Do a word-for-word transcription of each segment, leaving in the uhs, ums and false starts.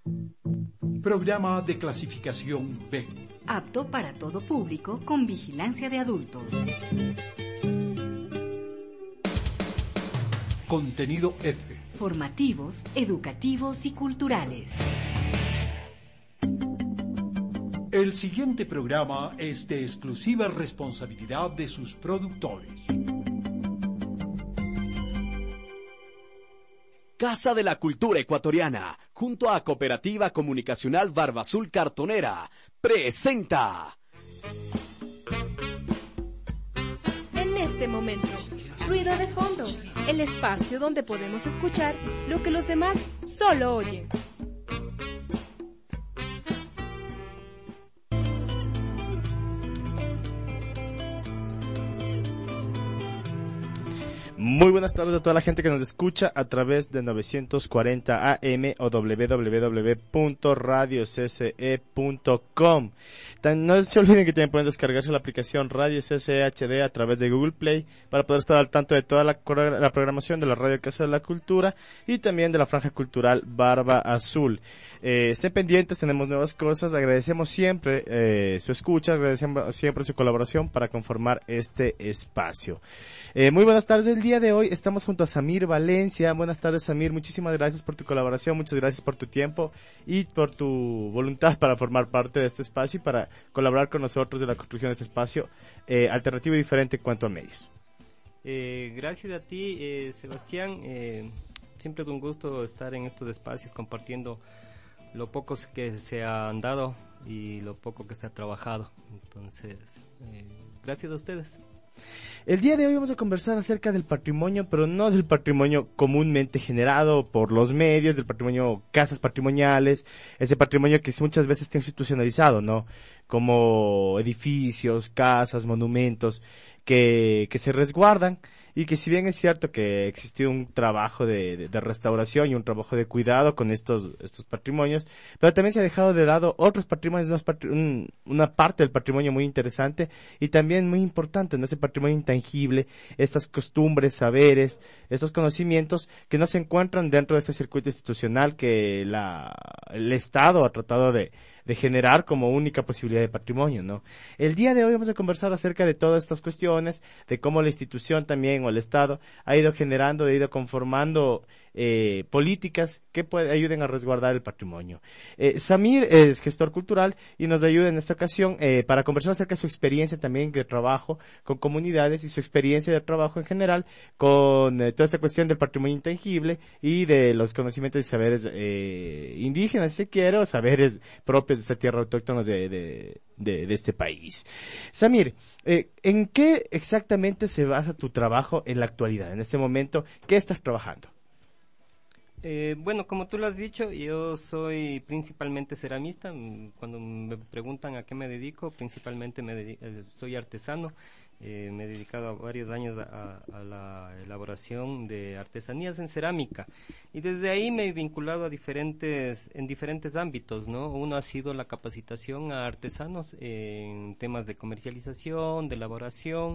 Programa de clasificación B. Apto para todo público con vigilancia de adultos. Contenido F. Formativos, educativos y culturales. El siguiente programa es de exclusiva responsabilidad de sus productores. Casa de la Cultura Ecuatoriana, junto a Cooperativa Comunicacional Barba Azul Cartonera, presenta. En este momento, ruido de fondo, el espacio donde podemos escuchar lo que los demás solo oyen. Muy buenas tardes a toda la gente que nos escucha a través de novecientos cuarenta A M o doble u doble u doble u punto radio c c e punto com. No se olviden que también pueden descargarse la aplicación Radio C C E H D a través de Google Play para poder estar al tanto de toda la, la programación de la Radio Casa de la Cultura y también de la Franja Cultural Barba Azul. Eh, estén pendientes, tenemos nuevas cosas, agradecemos siempre eh, su escucha, agradecemos siempre su colaboración para conformar este espacio. Eh, muy buenas tardes, el día de hoy estamos junto a Samir Valencia. Buenas tardes, Samir, muchísimas gracias por tu colaboración, muchas gracias por tu tiempo y por tu voluntad para formar parte de este espacio y para colaborar con nosotros de la construcción de este espacio eh, alternativo y diferente en cuanto a medios. Eh, gracias a ti, eh, Sebastián, eh, siempre es un gusto estar en estos espacios compartiendo lo poco que se han dado y lo poco que se ha trabajado. Entonces, eh, gracias a ustedes. El día de hoy vamos a conversar acerca del patrimonio, pero no del patrimonio comúnmente generado por los medios, del patrimonio, casas patrimoniales, ese patrimonio que muchas veces está institucionalizado, ¿no? Como edificios, casas, monumentos, que, que se resguardan y que si bien es cierto que existe un trabajo de, de, de restauración y un trabajo de cuidado con estos, estos patrimonios, pero también se ha dejado de lado otros patrimonios, unos patri- un, una parte del patrimonio muy interesante y también muy importante, ¿no? Ese patrimonio intangible, estas costumbres, saberes, estos conocimientos que no se encuentran dentro de este circuito institucional que la, el Estado ha tratado de de generar como única posibilidad de patrimonio, ¿no? El día de hoy vamos a conversar acerca de todas estas cuestiones, de cómo la institución también o el Estado ha ido generando, ha ido conformando eh, políticas que puede, ayuden a resguardar el patrimonio. Eh, Samir es gestor cultural y nos ayuda en esta ocasión eh, para conversar acerca de su experiencia también de trabajo con comunidades y su experiencia de trabajo en general con eh, toda esta cuestión del patrimonio intangible y de los conocimientos y saberes eh, indígenas, si quiere, o saberes propios de esta tierra autóctona de, de, de, de este país. Samir, eh, ¿en qué exactamente se basa tu trabajo en la actualidad? En este momento, ¿qué estás trabajando? Eh, bueno, como tú lo has dicho, yo soy principalmente ceramista. Cuando me preguntan a qué me dedico, principalmente me dedi- eh, soy artesano. Eh, me he dedicado varios años a, a la elaboración de artesanías en cerámica y desde ahí me he vinculado a diferentes en diferentes ámbitos, ¿no? Uno ha sido la capacitación a artesanos en temas de comercialización, de elaboración,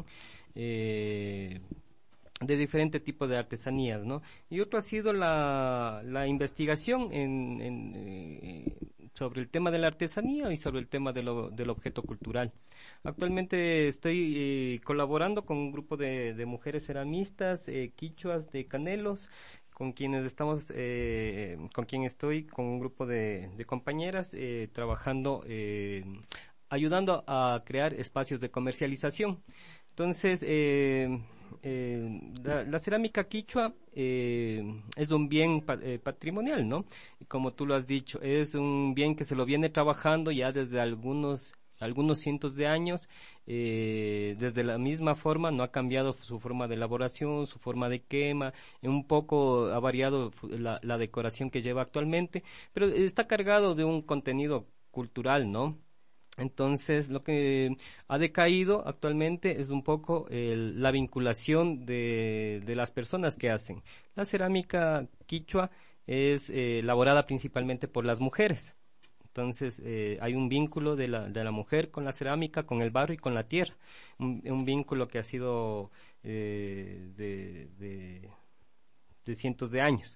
eh, de diferentes tipos de artesanías, ¿no? Y otro ha sido la, la investigación en, en, eh, sobre el tema de la artesanía y sobre el tema de lo, del objeto cultural. Actualmente estoy eh, colaborando con un grupo de, de mujeres ceramistas, eh, quichuas de Canelos, con quienes estamos, eh, con quien estoy, con un grupo de, de compañeras, eh, trabajando, eh, ayudando a crear espacios de comercialización. Entonces, eh, eh, la, la cerámica quichua eh, es un bien pa, eh, patrimonial, ¿no? Y como tú lo has dicho, es un bien que se lo viene trabajando ya desde algunos algunos cientos de años, eh, desde la misma forma, no ha cambiado su forma de elaboración, su forma de quema, un poco ha variado la, la decoración que lleva actualmente, pero está cargado de un contenido cultural, ¿no? Entonces, lo que ha decaído actualmente es un poco el, la vinculación de, de las personas que hacen. La cerámica quichua es eh, elaborada principalmente por las mujeres. Entonces, eh, hay un vínculo de la, de la mujer con la cerámica, con el barro y con la tierra. Un, un vínculo que ha sido eh, de, de, de cientos de años.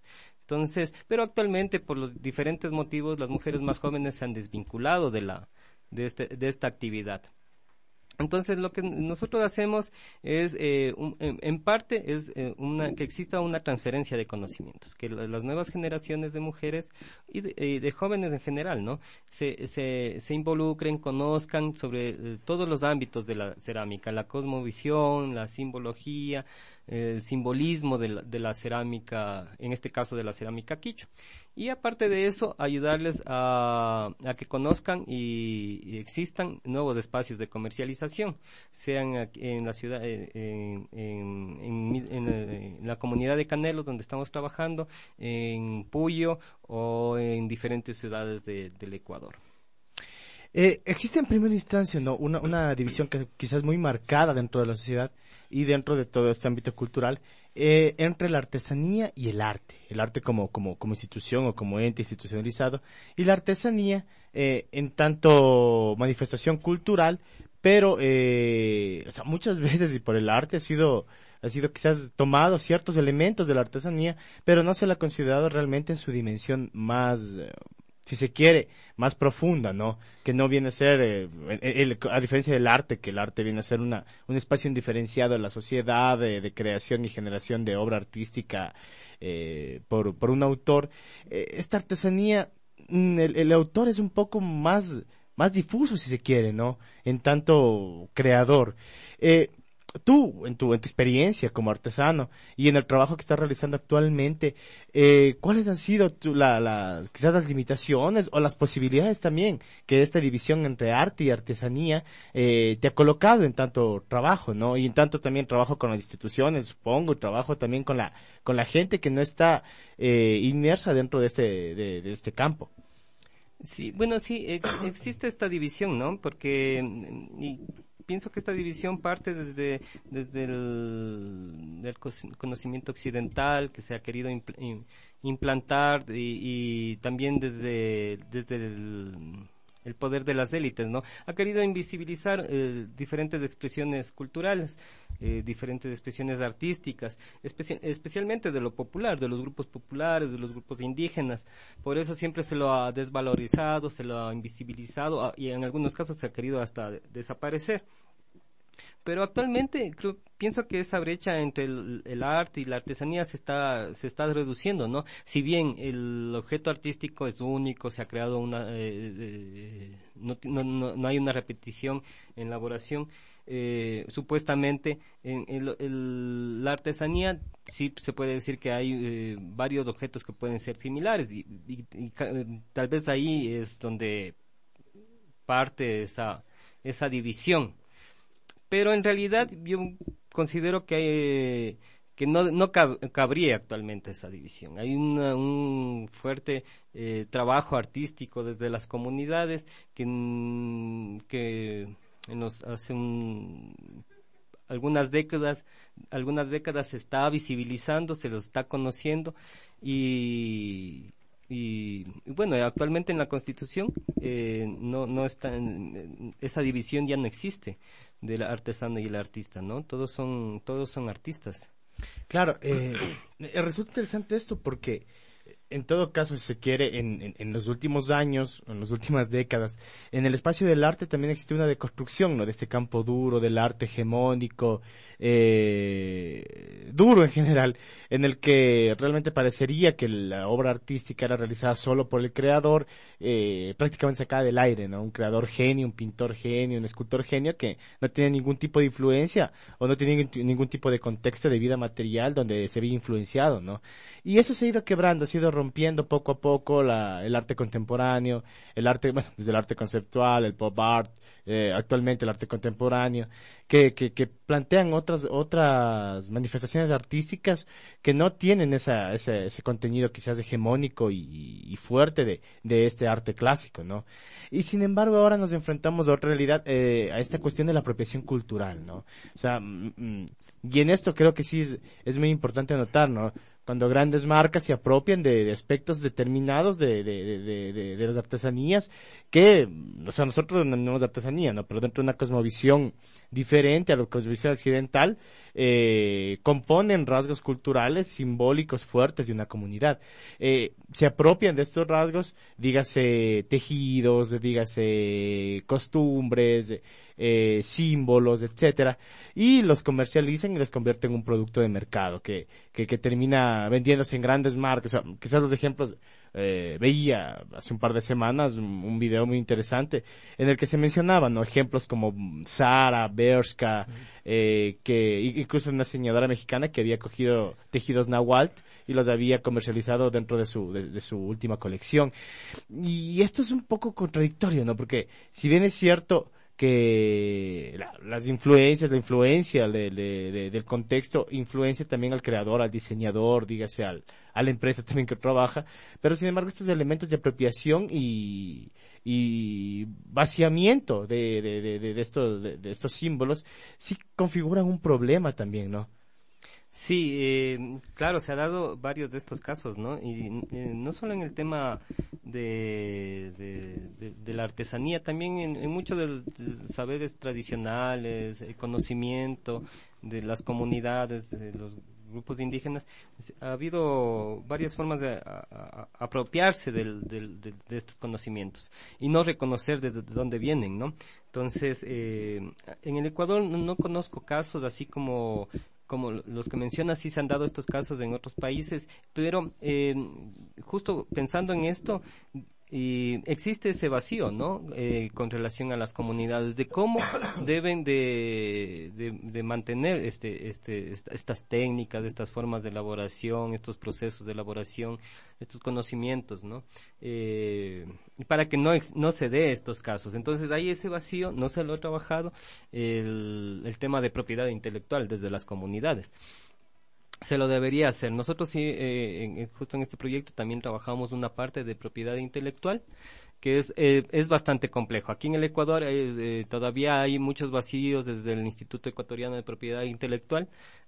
Entonces, pero actualmente por los diferentes motivos las mujeres más jóvenes se han desvinculado de la de este de esta actividad. Entonces, lo que nosotros hacemos es, eh, un, en, en parte, es eh, una, que exista una transferencia de conocimientos, que la, las nuevas generaciones de mujeres y de, eh, de jóvenes en general, ¿no? Se, se, se involucren, conozcan sobre eh, todos los ámbitos de la cerámica, la cosmovisión, la simbología, eh, el simbolismo de la, de la cerámica, en este caso de la cerámica quichua. Y aparte de eso, ayudarles a, a que conozcan y, y existan nuevos espacios de comercialización, sean aquí en la ciudad, en, en, en, en, en la comunidad de Canelos, donde estamos trabajando, en Puyo o en diferentes ciudades de, del Ecuador. Eh, existe en primera instancia, ¿no? Una, una división que quizás muy marcada dentro de la sociedad y dentro de todo este ámbito cultural, eh, entre la artesanía y el arte. El arte como, como, como institución o como ente institucionalizado, y la artesanía eh, en tanto manifestación cultural, pero eh, o sea, muchas veces y por el arte ha sido ha sido quizás tomado ciertos elementos de la artesanía, pero no se la ha considerado realmente en su dimensión más, eh, si se quiere, más profunda, ¿no? Que no viene a ser, eh, el, el, a diferencia del arte, que el arte viene a ser una, un espacio indiferenciado de la sociedad, de, de creación y generación de obra artística eh, por, por un autor. Eh, esta artesanía, el, el autor es un poco más, más difuso, si se quiere, ¿no? En tanto creador. Eh, Tú, en tu, en tu experiencia como artesano y en el trabajo que estás realizando actualmente, eh, ¿cuáles han sido tu, la, la, quizás las limitaciones o las posibilidades también que esta división entre arte y artesanía eh, te ha colocado en tanto trabajo, ¿no? Y en tanto también trabajo con las instituciones, supongo, y trabajo también con la, con la gente que no está eh, inmersa dentro de este, de, de este campo. Sí, bueno, sí, ex, existe esta división, ¿no? Porque y pienso que esta división parte desde desde el del conocimiento occidental que se ha querido impl, implantar y, y también desde desde el, el poder de las élites, ¿no? Ha querido invisibilizar eh, diferentes expresiones culturales, eh, diferentes expresiones artísticas, especi especialmente de lo popular, de los grupos populares, de los grupos indígenas. Por eso siempre se lo ha desvalorizado, se lo ha invisibilizado y en algunos casos se ha querido hasta desaparecer. Pero actualmente creo, pienso que esa brecha entre el, el arte y la artesanía se está se está reduciendo, ¿no? Si bien el objeto artístico es único, se ha creado una eh, eh, no, no, no hay una repetición en elaboración, eh, supuestamente en, en, en la artesanía sí se puede decir que hay eh, varios objetos que pueden ser similares y, y, y tal vez ahí es donde parte esa esa división. Pero en realidad yo considero que, que no, no cab cabría actualmente esa división. Hay una, un fuerte eh, trabajo artístico desde las comunidades que, que nos hace un, algunas décadas, algunas décadas se está visibilizando, se los está conociendo y Y, y bueno, actualmente en la Constitución eh, no no está en, esa división ya no existe del artesano y el artista, ¿no? Todos son todos son artistas. Claro, eh, resulta interesante esto porque en todo caso, si se quiere, en, en, en los últimos años, en las últimas décadas, en el espacio del arte también existe una deconstrucción, ¿no? De este campo duro, del arte hegemónico, eh, duro en general, en el que realmente parecería que la obra artística era realizada solo por el creador, eh, prácticamente sacada del aire, ¿no? Un creador genio, un pintor genio, un escultor genio que no tiene ningún tipo de influencia o no tiene ningún, ningún tipo de contexto de vida material donde se ve influenciado, ¿no? Y eso se ha ido quebrando, se ha ido rompiendo poco a poco la, el arte contemporáneo, el arte, bueno, desde el arte conceptual, el pop art, eh, actualmente el arte contemporáneo, que, que, que plantean otras, otras manifestaciones artísticas que no tienen esa, ese, ese contenido quizás hegemónico y, y fuerte de, de este arte clásico, ¿no? Y sin embargo ahora nos enfrentamos a otra realidad, eh, a esta cuestión de la apropiación cultural, ¿no? O sea, mm, y en esto creo que sí es, es muy importante notar, ¿no? cuando grandes marcas se apropian de, de aspectos determinados de, de, de, de, de las artesanías que, o sea, nosotros no tenemos de artesanía, ¿no? Pero dentro de una cosmovisión diferente a la cosmovisión occidental, eh, componen rasgos culturales simbólicos fuertes de una comunidad. Eh, se apropian de estos rasgos, dígase tejidos, dígase costumbres, eh, símbolos, etcétera, y los comercializan y los convierten en un producto de mercado que, que, que termina vendiéndose en grandes marcas. O sea, quizás los ejemplos, eh, veía hace un par de semanas un, un video muy interesante en el que se mencionaban, ¿no? Ejemplos como Zara, Bershka, eh, que incluso una diseñadora mexicana que había cogido tejidos Nahuatl y los había comercializado dentro de su, de, de su última colección. Y esto es un poco contradictorio, ¿no? Porque si bien es cierto que la, las influencias, la influencia de, de, de, del contexto influencia también al creador, al diseñador, dígase al, a la empresa también que trabaja, pero sin embargo estos elementos de apropiación y, y vaciamiento de, de, de, de, de estos, de, de estos símbolos sí configuran un problema también, ¿no? Sí, eh, claro, se ha dado varios de estos casos, ¿no? Y eh, no solo en el tema de, de, de, de la artesanía, también en, en muchos de, de saberes tradicionales, el conocimiento de las comunidades, de los grupos indígenas, ha habido varias formas de a, a, apropiarse del, del, de, de estos conocimientos y no reconocer desde dónde vienen, ¿no? Entonces, eh, en el Ecuador no, no conozco casos así como como los que mencionas, sí se han dado estos casos en otros países, pero eh, justo pensando en esto, y existe ese vacío, ¿no? Eh, con relación a las comunidades, de cómo deben de, de, de mantener este, este, esta, estas técnicas, estas formas de elaboración, estos procesos de elaboración, estos conocimientos, ¿no? Eh, para que no, ex, no se dé estos casos. Entonces, hay ese vacío, no se lo ha trabajado el, el tema de propiedad intelectual desde las comunidades. Se lo debería hacer. Nosotros sí, eh, en, justo en este proyecto también trabajamos una parte de propiedad intelectual que es eh, es bastante complejo. Aquí en el Ecuador eh, eh, todavía hay muchos vacíos desde el Instituto Ecuatoriano de Propiedad Intelectual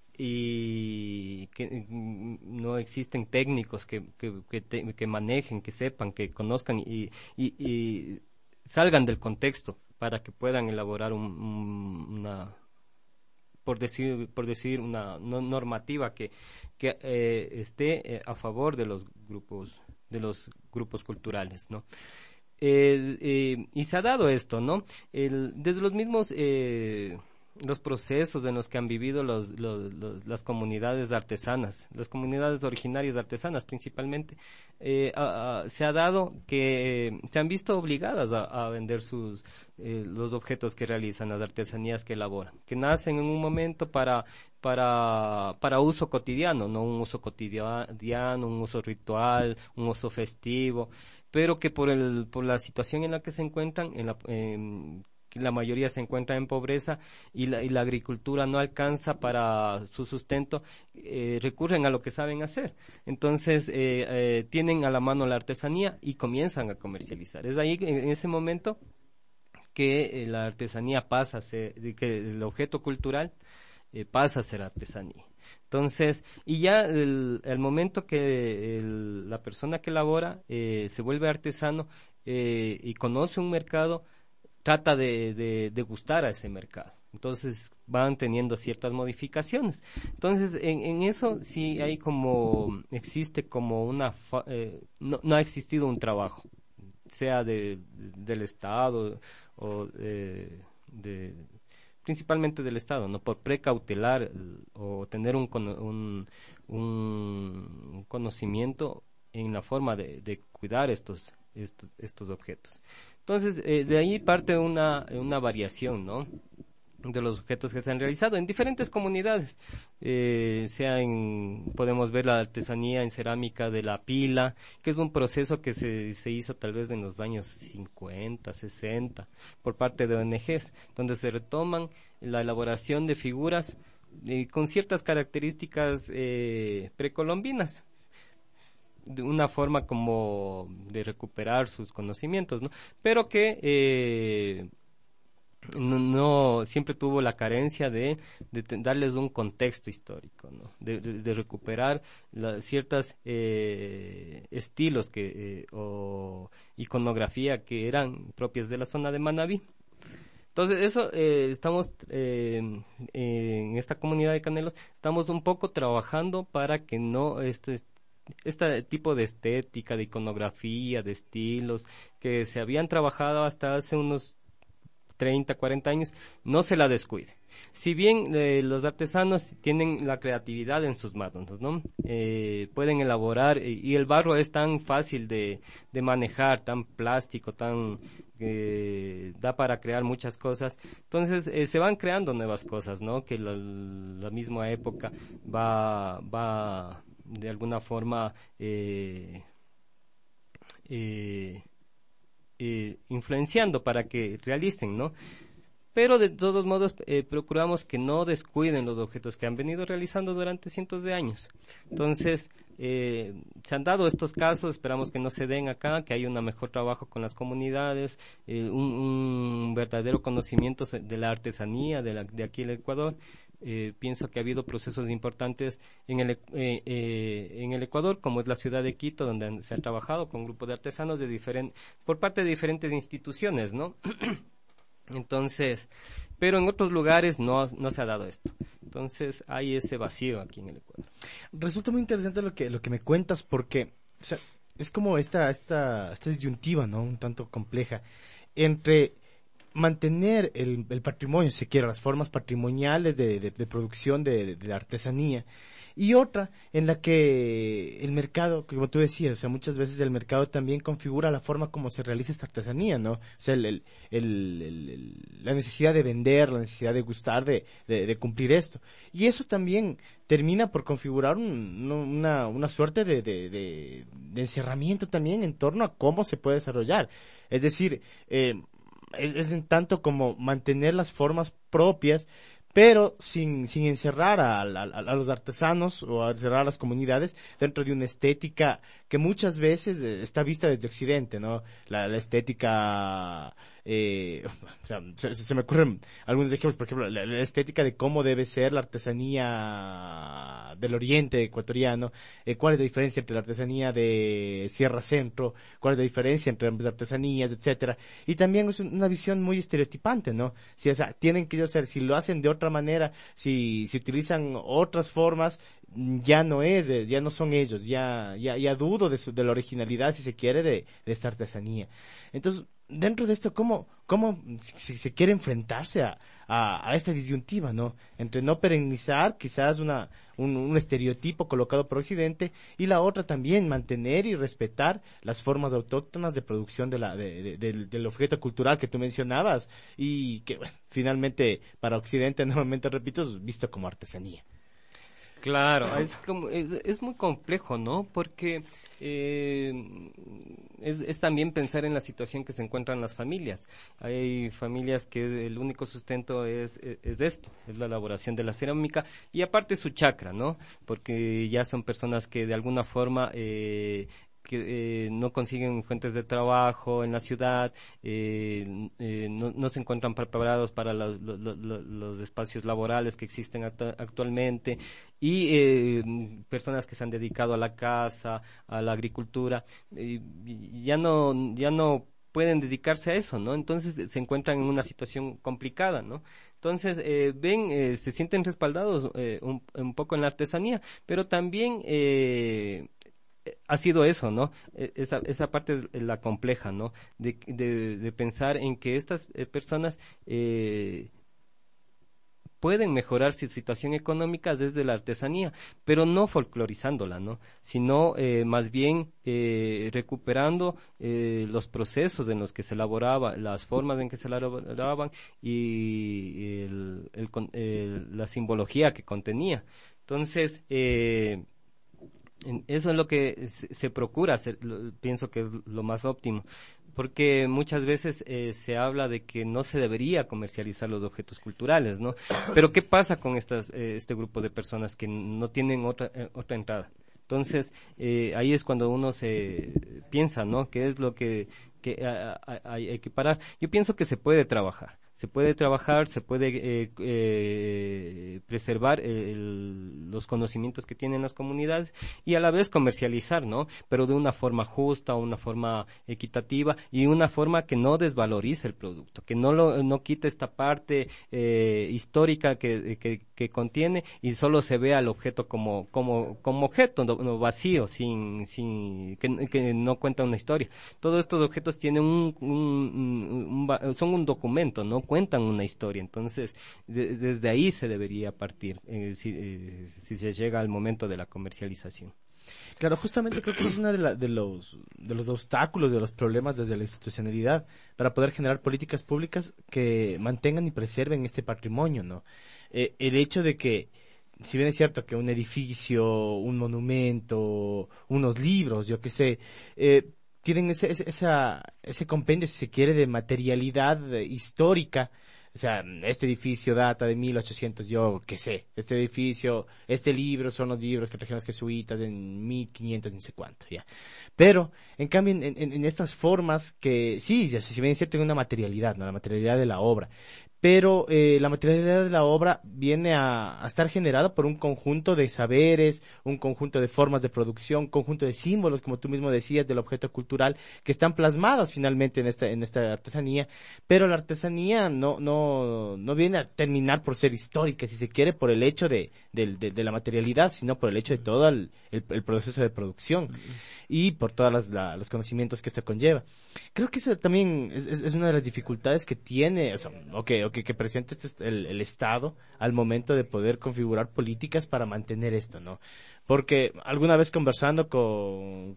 y que no existen técnicos que que, que, te, que manejen, que sepan, que conozcan y, y, y salgan del contexto para que puedan elaborar un, un, una por decir por decir una no, normativa que que eh, esté eh, a favor de los grupos de los grupos culturales, ¿no? Eh, eh, y se ha dado esto, ¿no? El, desde los mismos eh, los procesos en los que han vivido los, los, los, las comunidades artesanas, las comunidades originarias artesanas principalmente, eh, a, a, se ha dado que eh, se han visto obligadas a, a vender sus eh, los objetos que realizan, las artesanías que elaboran, que nacen en un momento para para para uso cotidiano, no un uso cotidiano, un uso ritual, un uso festivo, pero que por el por la situación en la que se encuentran, en la eh, la mayoría se encuentra en pobreza y la, y la agricultura no alcanza para su sustento, eh, recurren a lo que saben hacer. Entonces, eh, eh, tienen a la mano la artesanía y comienzan a comercializar. Es ahí, en ese momento, que eh, la artesanía pasa a ser, que el objeto cultural eh, pasa a ser artesanía. Entonces, y ya el, el momento que el, la persona que elabora eh, se vuelve artesano eh, y conoce un mercado, trata de, de, de gustar a ese mercado. Entonces van teniendo ciertas modificaciones. Entonces en, en eso sí hay como, existe como una, fa, eh, no, no ha existido un trabajo, sea de, de, del Estado o eh, de, principalmente del Estado, no por precautelar o tener un, un, un conocimiento en la forma de, de cuidar estos, estos, estos objetos. Entonces, eh, de ahí parte una, una variación, ¿no?, de los objetos que se han realizado en diferentes comunidades. Eh, sea en, podemos ver la artesanía en cerámica de la pila, que es un proceso que se, se hizo tal vez en los años cincuenta, sesenta, por parte de O N Ges, donde se retoman la elaboración de figuras eh, con ciertas características eh, precolombinas, de una forma como de recuperar sus conocimientos, ¿no? Pero que eh, no, no siempre tuvo la carencia de, de darles un contexto histórico, ¿no? de, de, de recuperar la, ciertas eh, estilos que eh, o iconografía que eran propias de la zona de Manabí. Entonces eso eh, estamos eh, en esta comunidad de Canelos estamos un poco trabajando para que no este este tipo de estética, de iconografía, de estilos que se habían trabajado hasta hace unos treinta, cuarenta años, no se la descuide. Si bien eh, los artesanos tienen la creatividad en sus manos, ¿no? Eh, pueden elaborar, eh, y el barro es tan fácil de, de manejar, tan plástico, tan eh, da para crear muchas cosas. Entonces eh, se van creando nuevas cosas, ¿no? Que la, la misma época va, va de alguna forma eh, eh, Eh, influenciando para que realicen, ¿no? Pero de todos modos eh, procuramos que no descuiden los objetos que han venido realizando durante cientos de años. Entonces, eh, se han dado estos casos, esperamos que no se den acá, que haya un mejor trabajo con las comunidades, eh, un, un verdadero conocimiento de la artesanía de, la, de aquí en el Ecuador. Eh, pienso que ha habido procesos importantes en el, eh, eh, en el Ecuador, como es la ciudad de Quito, donde han, se ha trabajado con grupos de artesanos de diferen, por parte de diferentes instituciones, ¿no? Entonces, pero en otros lugares no, no se ha dado esto. Entonces, hay ese vacío aquí en el Ecuador. Resulta muy interesante lo que lo que me cuentas, porque o sea, es como esta, esta, esta disyuntiva, ¿no? Un tanto compleja, entre mantener el, el patrimonio, si se quiere, las formas patrimoniales de, de, de producción de, de, de la artesanía, y otra en la que el mercado, como tú decías, o sea, muchas veces el mercado también configura la forma como se realiza esta artesanía, ¿no? O sea, el, el, el, el, el, la necesidad de vender, la necesidad de gustar, de, de, de cumplir esto. Y eso también termina por configurar un, una, una suerte de, de, de, de encerramiento también en torno a cómo se puede desarrollar. Es decir, eh, es, es en tanto como mantener las formas propias, pero sin sin encerrar a, a, a los artesanos o a encerrar a las comunidades dentro de una estética que muchas veces eh, está vista desde Occidente, ¿no? La, la estética, eh, o sea, se, se me ocurren algunos ejemplos, por ejemplo, la, la estética de cómo debe ser la artesanía del oriente ecuatoriano, eh, cuál es la diferencia entre la artesanía de Sierra Centro, cuál es la diferencia entre ambas artesanías, etcétera. Y también es una visión muy estereotipante, ¿no? Si, o sea, tienen que ser, si lo hacen de otra manera, si, si utilizan otras formas, ya no es, ya no son ellos, ya, ya, ya dudo de, su, de la originalidad, si se quiere, de, de esta artesanía. Entonces, dentro de esto, ¿cómo, cómo si, si se quiere enfrentarse a, a, a esta disyuntiva, ¿no? Entre no perennizar quizás una, un, un estereotipo colocado por Occidente, y la otra también mantener y respetar las formas autóctonas de producción de la, de, de, del, del objeto cultural que tú mencionabas, y que, bueno, finalmente para Occidente, nuevamente repito, es visto como artesanía. Claro, es como es, es muy complejo, ¿no? Porque eh, es, es también pensar en la situación que se encuentran las familias. Hay familias que el único sustento es, es, es esto, es la elaboración de la cerámica, y aparte su chacra, ¿no? Porque ya son personas que de alguna forma eh, que eh, no consiguen fuentes de trabajo en la ciudad, eh, eh, no, no se encuentran preparados para los, los, los, los espacios laborales que existen actu- actualmente, y eh, personas que se han dedicado a la caza, a la agricultura, eh, ya no ya no pueden dedicarse a eso, ¿no? Entonces se encuentran en una situación complicada, ¿no? Entonces, eh, ven, eh, se sienten respaldados eh, un, un poco en la artesanía, pero también eh, ha sido eso, ¿no? Esa, esa parte es la compleja, ¿no? De, de, de pensar en que estas eh, personas eh, pueden mejorar su situación económica desde la artesanía, pero no folclorizándola, ¿no? Sino eh, más bien eh, recuperando eh, los procesos en los que se elaboraba, las formas en que se elaboraban y el, el, el, la simbología que contenía. Entonces, eh, eso es lo que se procura hacer, pienso que es lo más óptimo, porque muchas veces eh, se habla de que no se debería comercializar los objetos culturales, ¿no? Pero ¿qué pasa con estas, eh, este grupo de personas que no tienen otra eh, otra entrada? Entonces, eh, ahí es cuando uno se piensa, ¿no? ¿Qué es lo que, que hay, hay que parar? Yo pienso que se puede trabajar. se puede trabajar, se puede eh, eh, preservar el, los conocimientos que tienen las comunidades y a la vez comercializar, ¿no? Pero de una forma justa, una forma equitativa y una forma que no desvalorice el producto, que no lo, no quite esta parte eh, histórica que, que, que contiene y solo se vea el objeto como, como, como objeto no, no vacío, sin, sin, que, que no cuenta una historia. Todos estos objetos tienen un, un, un, un son un documento, no cuentan una historia. Entonces, de, desde ahí se debería partir, eh, si, eh, si se llega al momento de la comercialización. Claro, justamente creo que es uno de, la, de los de los obstáculos, de los problemas desde la institucionalidad para poder generar políticas públicas que mantengan y preserven este patrimonio, ¿no? Eh, el hecho de que, si bien es cierto que un edificio, un monumento, unos libros, yo qué sé, eh, tienen ese, ese, esa, ese compendio, si se quiere, de materialidad eh, histórica. O sea, este edificio data de mil ochocientos, yo qué sé, este edificio, este libro son los libros que trajeron los jesuitas en mil quinientos, ni sé cuánto, ya. Pero, en cambio, en, en, en estas formas que, sí, ya si bien es cierto, hay una materialidad, ¿no? La materialidad de la obra. Pero eh, la materialidad de la obra viene a, a estar generada por un conjunto de saberes, un conjunto de formas de producción, un conjunto de símbolos, como tú mismo decías, del objeto cultural, que están plasmados finalmente en esta, en esta artesanía. Pero la artesanía no, no, no viene a terminar por ser histórica, si se quiere, por el hecho de, de, de, de la materialidad, sino por el hecho de todo el, el, el proceso de producción y por todos las, la, los conocimientos que esto conlleva. Creo que eso también es, es, es una de las dificultades que tiene, o sea, okay, que, que presente este, el, el Estado al momento de poder configurar políticas para mantener esto, ¿no? Porque alguna vez conversando con,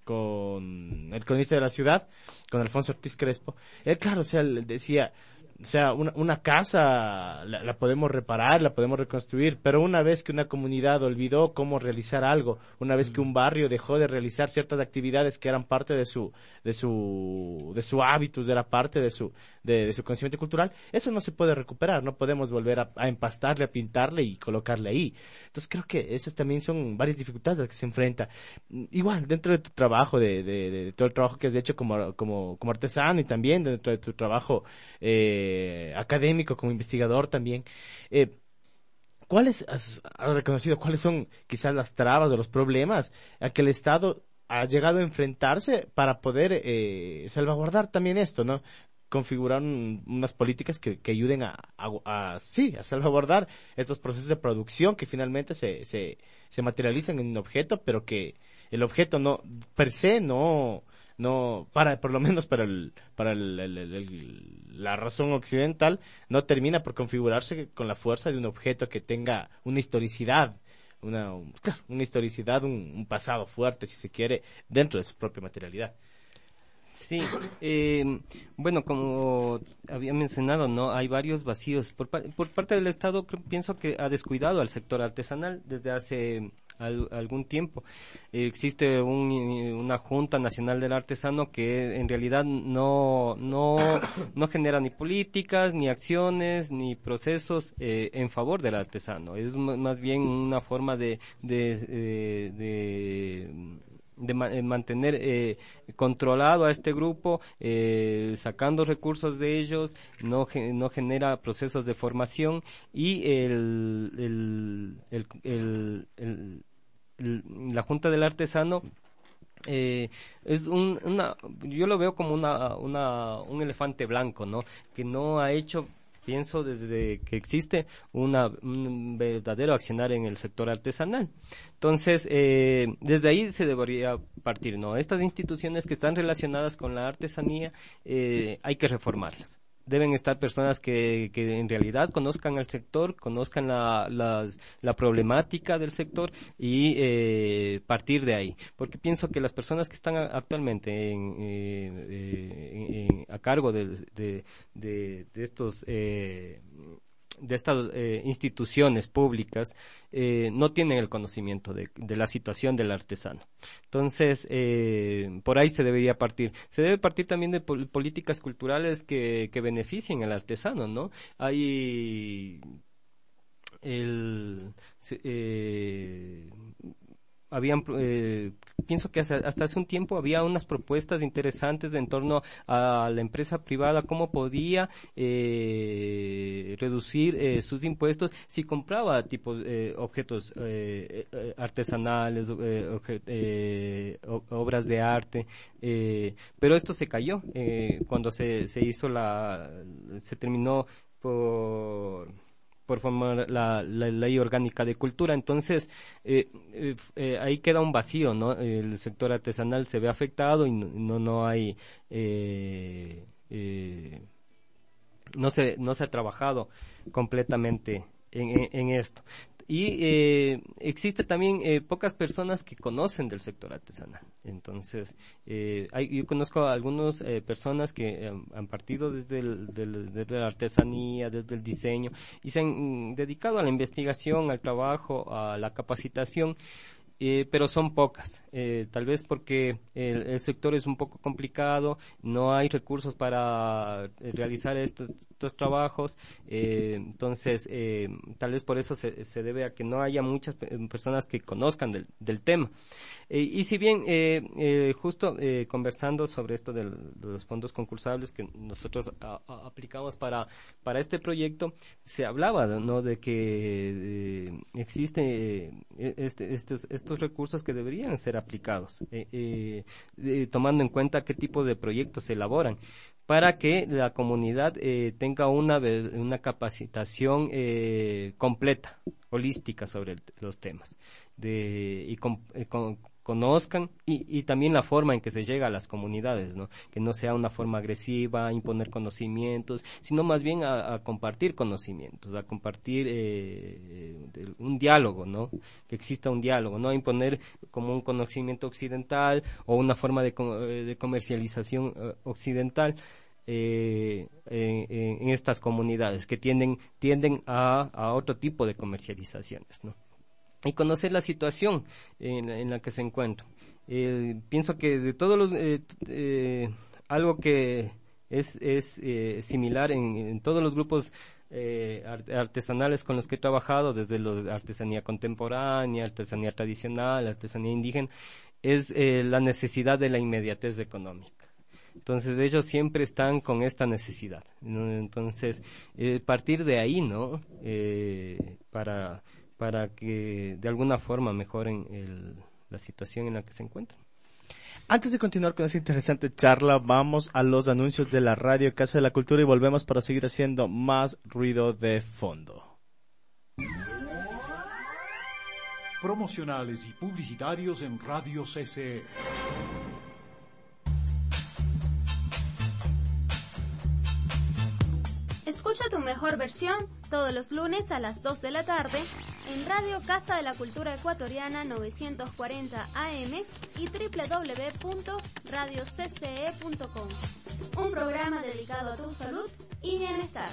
con el cronista de la ciudad, con Alfonso Ortiz Crespo, él, claro, o sea, él decía, o sea, una, una casa la, la podemos reparar, la podemos reconstruir, pero una vez que una comunidad olvidó cómo realizar algo, una vez que un barrio dejó de realizar ciertas actividades que eran parte de su de su de su hábitus, era parte de su de, de su conocimiento cultural, eso no se puede recuperar, no podemos volver a, a empastarle, a pintarle y colocarle ahí. Entonces creo que esas también son varias dificultades a las que se enfrenta. Igual, dentro de tu trabajo, de, de, de todo el trabajo que has hecho como, como, como artesano y también dentro de tu trabajo eh, académico como investigador también, eh, ¿cuáles has, has reconocido, cuáles son quizás las trabas o los problemas a que el Estado ha llegado a enfrentarse para poder eh, salvaguardar también esto, ¿no? Configurar un, unas políticas que, que ayuden a, a, a, sí, a salvaguardar estos procesos de producción que finalmente se, se, se materializan en un objeto, pero que el objeto no, per se, no, no, para, por lo menos para el, para el, el, el, el, la razón occidental, no termina por configurarse con la fuerza de un objeto que tenga una historicidad, una, una historicidad, un, un pasado fuerte, si se quiere, dentro de su propia materialidad. Sí, eh, bueno, como había mencionado, no, hay varios vacíos por, por parte del Estado. Creo, pienso que ha descuidado al sector artesanal desde hace al, algún tiempo. Eh, existe un, una Junta Nacional del Artesano que en realidad no no no genera ni políticas, ni acciones, ni procesos eh, en favor del artesano. Es m- más bien una forma de de, de, de de ma- mantener eh, controlado a este grupo, eh, sacando recursos de ellos, no ge- no genera procesos de formación y el, el, el, el, el, el la Junta del Artesano eh, es un, una, yo lo veo como una, una, un elefante blanco, ¿no? Que no ha hecho, pienso, desde que existe una, un verdadero accionar en el sector artesanal. Entonces, eh, desde ahí se debería partir, ¿no? Estas instituciones que están relacionadas con la artesanía, eh, hay que reformarlas. Deben estar personas que, que en realidad conozcan al sector, conozcan la, las, la problemática del sector y eh, partir de ahí. Porque pienso que las personas que están actualmente en, eh, eh, en, en, a cargo de, de, de, de estos eh, de estas eh, instituciones públicas eh, no tienen el conocimiento de, de la situación del artesano. Entonces, eh, por ahí se debería partir. Se debe partir también de pol- políticas culturales que, que beneficien al artesano, ¿no? Hay el... Eh, habían, eh, pienso que hasta, hasta hace un tiempo había unas propuestas interesantes en torno a la empresa privada, cómo podía eh, reducir eh, sus impuestos si compraba tipos eh, objetos eh, eh, artesanales, eh, obje, eh, obras de arte, eh, pero esto se cayó eh, cuando se, se hizo la, se terminó por por formar la, la ley orgánica de cultura. Entonces eh, eh, eh, ahí queda un vacío, ¿no? El sector artesanal se ve afectado y no no, no hay eh, eh, no se no se ha trabajado completamente en, en, en esto. Y eh, existe también eh, pocas personas que conocen del sector artesanal. Entonces, eh, hay, yo conozco a algunas eh, personas que eh, han partido desde, el, del, desde la artesanía, desde el diseño, y se han mm, dedicado a la investigación, al trabajo, a la capacitación, eh, pero son pocas. Eh, tal vez porque el, el sector es un poco complicado, no hay recursos para eh, realizar estos, estos trabajos, eh, entonces eh, tal vez por eso se, se debe a que no haya muchas pe- personas que conozcan del, del tema. Eh, y si bien eh, eh, justo eh, conversando sobre esto del, de los fondos concursables que nosotros a, a, aplicamos para para este proyecto, se hablaba, ¿no?, de que eh, existe eh, este, estos estos recursos que deberían ser aplicados, eh, eh, eh, tomando en cuenta qué tipo de proyectos se elaboran, para que la comunidad eh, tenga una una capacitación eh, completa, holística sobre el, los temas, de y con, eh, con conozcan y, y también la forma en que se llega a las comunidades, ¿no? Que no sea una forma agresiva, imponer conocimientos, sino más bien a, a compartir conocimientos, a compartir eh, un diálogo, ¿no? Que exista un diálogo, no imponer como un conocimiento occidental o una forma de, de comercialización uh, occidental eh, en, en estas comunidades que tienden tienden a, a otro tipo de comercializaciones, ¿no? Y conocer la situación en, en la que se encuentran. Eh, pienso que de todos los eh, eh, algo que es es eh, similar en, en todos los grupos eh, artesanales con los que he trabajado, desde la artesanía contemporánea, artesanía tradicional, artesanía indígena, es eh, la necesidad de la inmediatez económica. Entonces ellos siempre están con esta necesidad, ¿no? Entonces eh, partir de ahí, ¿no? Eh, para para que de alguna forma mejoren el, la situación en la que se encuentran. Antes de continuar con esta interesante charla, vamos a los anuncios de la radio Casa de la Cultura y volvemos para seguir haciendo más ruido de fondo. Promocionales y publicitarios en Radio C C E. Escucha tu mejor versión todos los lunes a las dos de la tarde en Radio Casa de la Cultura Ecuatoriana novecientos cuarenta A M y doble u doble u doble u punto radio c c e punto com. Un programa dedicado a tu salud y bienestar.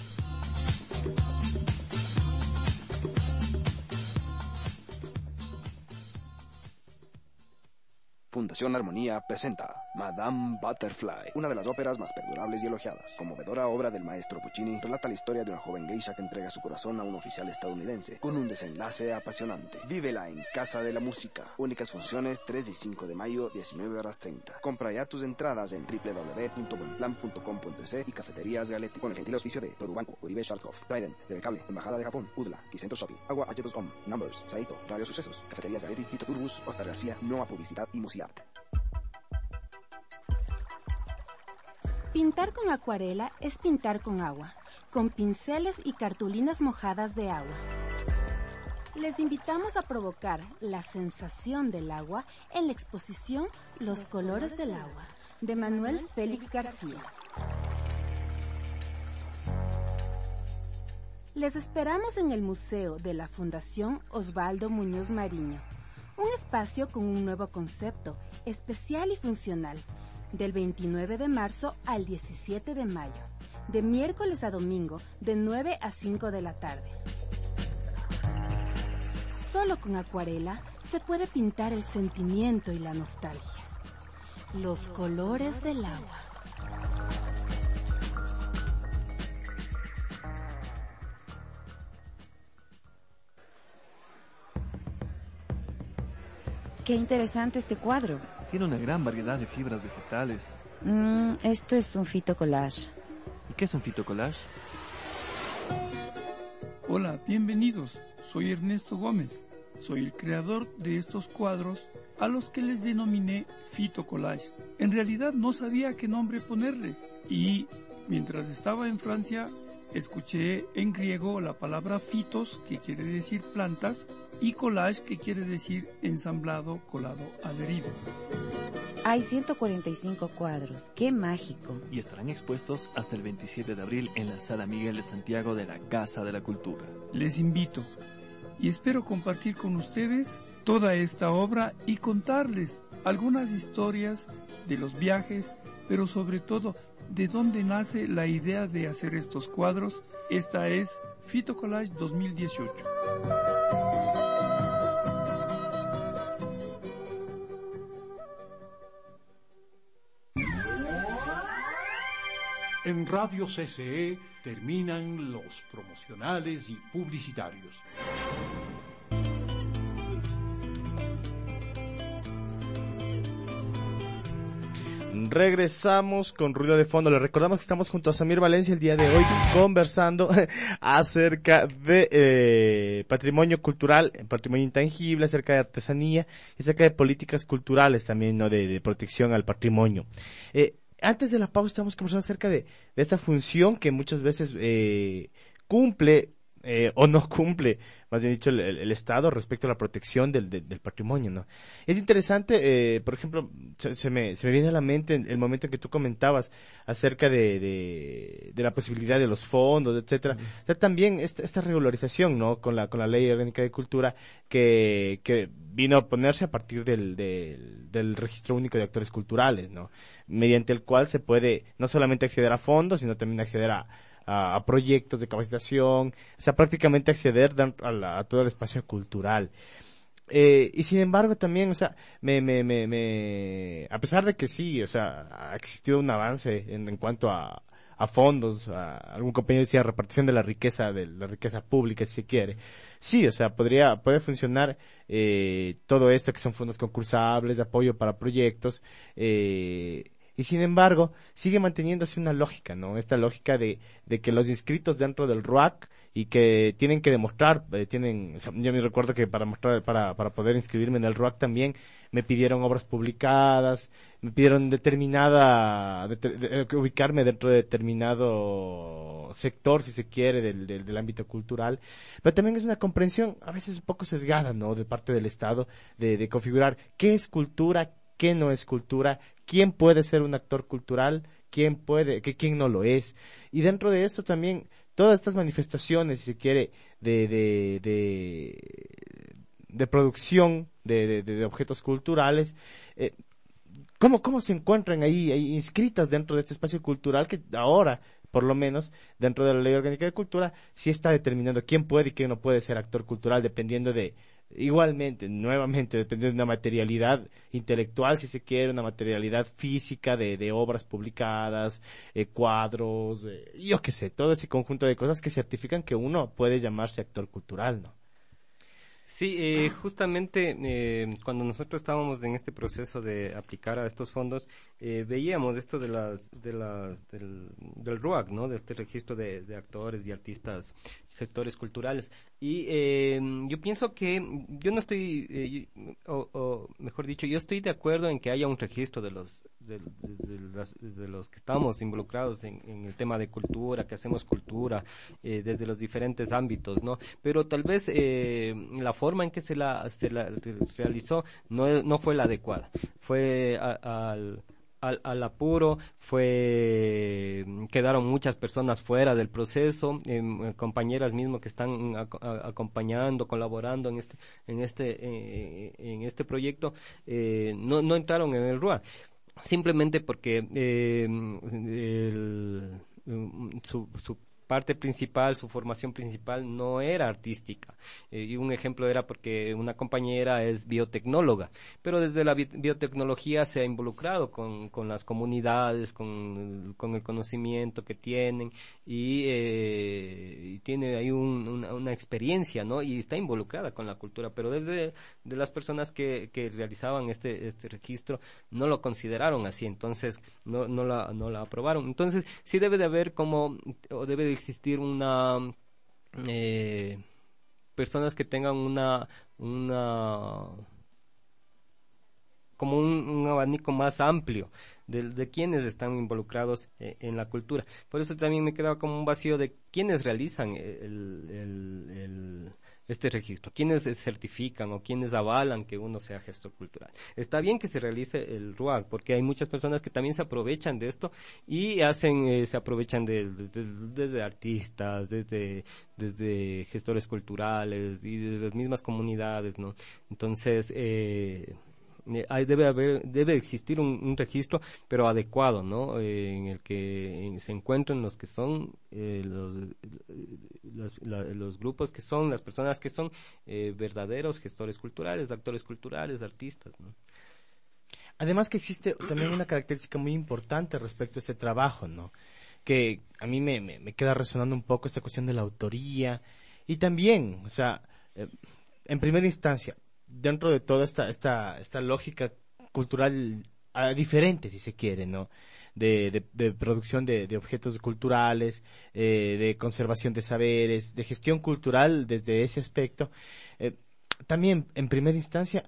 Fundación Armonía presenta Madame Butterfly, una de las óperas más perdurables y elogiadas. Conmovedora obra del maestro Puccini relata la historia de una joven geisha que entrega su corazón a un oficial estadounidense, con un desenlace apasionante. Vívela en Casa de la Música. Únicas funciones tres y cinco de mayo, diecinueve horas treinta. Compra ya tus entradas en doble u doble u doble u punto buenplan punto com punto es y Cafeterías Galetti, con el gentil auspicio de Produbanco, Uribe Schwarzkopf, Trident, T V Cable, Embajada de Japón, Udla, Kicentro Shopping, Agua H dos O M, Numbers, Saito, Radio Sucesos, Cafeterías Galetti, Hito Turbus, Oscar García, Noa Publicidad y Musiart. Pintar con acuarela es pintar con agua, con pinceles y cartulinas mojadas de agua. Les invitamos a provocar la sensación del agua en la exposición Los colores del agua, de Manuel Félix García. Les esperamos en el Museo de la Fundación Osvaldo Muñoz Mariño, un espacio con un nuevo concepto, especial y funcional, del veintinueve de marzo al diecisiete de mayo, de miércoles a domingo, de nueve a cinco de la tarde. Solo con acuarela se puede pintar el sentimiento y la nostalgia. Los colores del agua. Qué interesante este cuadro. Tiene una gran variedad de fibras vegetales. Mm, esto es un fitocollage. ¿Y qué es un fitocollage? Hola, bienvenidos. Soy Ernesto Gómez. Soy el creador de estos cuadros a los que les denominé fitocollage. En realidad no sabía qué nombre ponerle y mientras estaba en Francia escuché en griego la palabra fitos, que quiere decir plantas, y collage, que quiere decir ensamblado, colado, adherido. Hay ciento cuarenta y cinco cuadros. ¡Qué mágico! Y estarán expuestos hasta el veintisiete de abril en la Sala Miguel de Santiago de la Casa de la Cultura. Les invito y espero compartir con ustedes toda esta obra y contarles algunas historias de los viajes, pero sobre todo de dónde nace la idea de hacer estos cuadros. Esta es Fitocollage dos mil dieciocho. En Radio C C E terminan los promocionales y publicitarios. Regresamos con ruido de fondo. Les recordamos que estamos junto a Samir Valencia el día de hoy conversando acerca de eh, patrimonio cultural, patrimonio intangible, acerca de artesanía y acerca de políticas culturales también, ¿no? De, de protección al patrimonio. Eh, antes de la pausa estamos conversando acerca de, de esta función que muchas veces eh, cumple eh, o no cumple, más bien dicho, el, el, el Estado respecto a la protección del, del, del patrimonio, ¿no? Es interesante, eh, por ejemplo, se, se, me, se me viene a la mente el momento en que tú comentabas acerca de, de, de la posibilidad de los fondos, etcétera. Uh-huh. O sea, también esta, esta regularización, ¿no? Con la, con la Ley Orgánica de Cultura que, que vino a ponerse a partir del, del, del Registro Único de Actores Culturales, ¿no? Mediante el cual se puede no solamente acceder a fondos, sino también acceder a A, a proyectos de capacitación, o sea, prácticamente acceder a, la, a todo el espacio cultural. Eh, y sin embargo también, o sea, me, me, me, me, a pesar de que sí, o sea, ha existido un avance en, en cuanto a, a fondos, a, algún compañero decía repartición de la riqueza, de la riqueza pública, si se quiere. Sí, o sea, podría, puede funcionar, eh, todo esto que son fondos concursables, de apoyo para proyectos, eh, y sin embargo, sigue manteniéndose una lógica, ¿no? Esta lógica de, de que los inscritos dentro del R U A C y que tienen que demostrar, eh, tienen, o sea, yo me recuerdo que para mostrar, para, para poder inscribirme en el R U A C también me pidieron obras publicadas, me pidieron determinada, de, de, de, ubicarme dentro de determinado sector, si se quiere, del, del, del ámbito cultural, pero también es una comprensión a veces un poco sesgada, ¿no? De parte del Estado, de, de configurar qué es cultura, qué no es cultura, quién puede ser un actor cultural, quién puede, que quién no lo es. Y dentro de esto también, todas estas manifestaciones, si se quiere, de, de, de, de producción de, de, de objetos culturales, eh, ¿cómo, cómo se encuentran ahí, ahí inscritas dentro de este espacio cultural que ahora, por lo menos, dentro de la Ley Orgánica de Cultura, sí está determinando quién puede y quién no puede ser actor cultural, dependiendo de, igualmente, nuevamente, depende de una materialidad intelectual, si se quiere, una materialidad física de, de obras publicadas, eh, cuadros, eh, yo qué sé, todo ese conjunto de cosas que certifican que uno puede llamarse actor cultural, ¿no? Sí, eh, justamente eh, cuando nosotros estábamos en este proceso de aplicar a estos fondos, eh, veíamos esto de las, de las, del, del R U A C, ¿no? De este registro de, de actores y artistas, gestores culturales. Y eh, yo pienso que yo no estoy, eh, o, o mejor dicho, yo estoy de acuerdo en que haya un registro de los, de, de, de, las, de los que estamos involucrados en, en el tema de cultura, que hacemos cultura eh, desde los diferentes ámbitos, ¿no? Pero tal vez eh, la forma en que se la, se la realizó no, no fue la adecuada. Fue a, al, al, al apuro, fue, quedaron muchas personas fuera del proceso, eh, compañeras mismo que están a, a, acompañando, colaborando en este, en este, eh, en este proyecto, eh, no, no entraron en el R U A. Simplemente porque eh, el, su, su parte principal, su formación principal no era artística, Eh, y un ejemplo era porque una compañera es biotecnóloga, pero desde la bi- biotecnología se ha involucrado con, con las comunidades, con, con el conocimiento que tienen y, eh, y tiene ahí un, una, una experiencia, ¿no? Y está involucrada con la cultura, pero desde de las personas que, que realizaban este, este registro no lo consideraron así, entonces no, no la, no la aprobaron. Entonces sí debe de haber como, o debe de existir una, eh, personas que tengan una, una, como un, un abanico más amplio de, de quienes están involucrados eh, en la cultura. Por eso también me quedaba como un vacío de quienes realizan el, el, el este registro, quiénes certifican o quiénes avalan que uno sea gestor cultural. Está bien que se realice el R U A C, porque hay muchas personas que también se aprovechan de esto y hacen, eh, se aprovechan de, desde, desde artistas, desde, desde gestores culturales y desde las mismas comunidades, ¿no? Entonces, eh, Eh, hay, debe haber, debe existir un, un registro, pero adecuado, ¿no? Eh, en el que en, se encuentren los que son eh, los, los, la, los grupos que son, las personas que son eh, verdaderos gestores culturales, actores culturales, artistas, ¿no? Además que existe también una característica muy importante respecto a este trabajo, ¿no? Que a mí me, me, me queda resonando un poco esta cuestión de la autoría y también, o sea, eh, en primera instancia, dentro de toda esta esta esta lógica cultural uh, diferente, si se quiere, ¿no? De, de, de producción de, de objetos culturales, eh, de conservación de saberes, de gestión cultural desde ese aspecto. Eh, también, en primera instancia,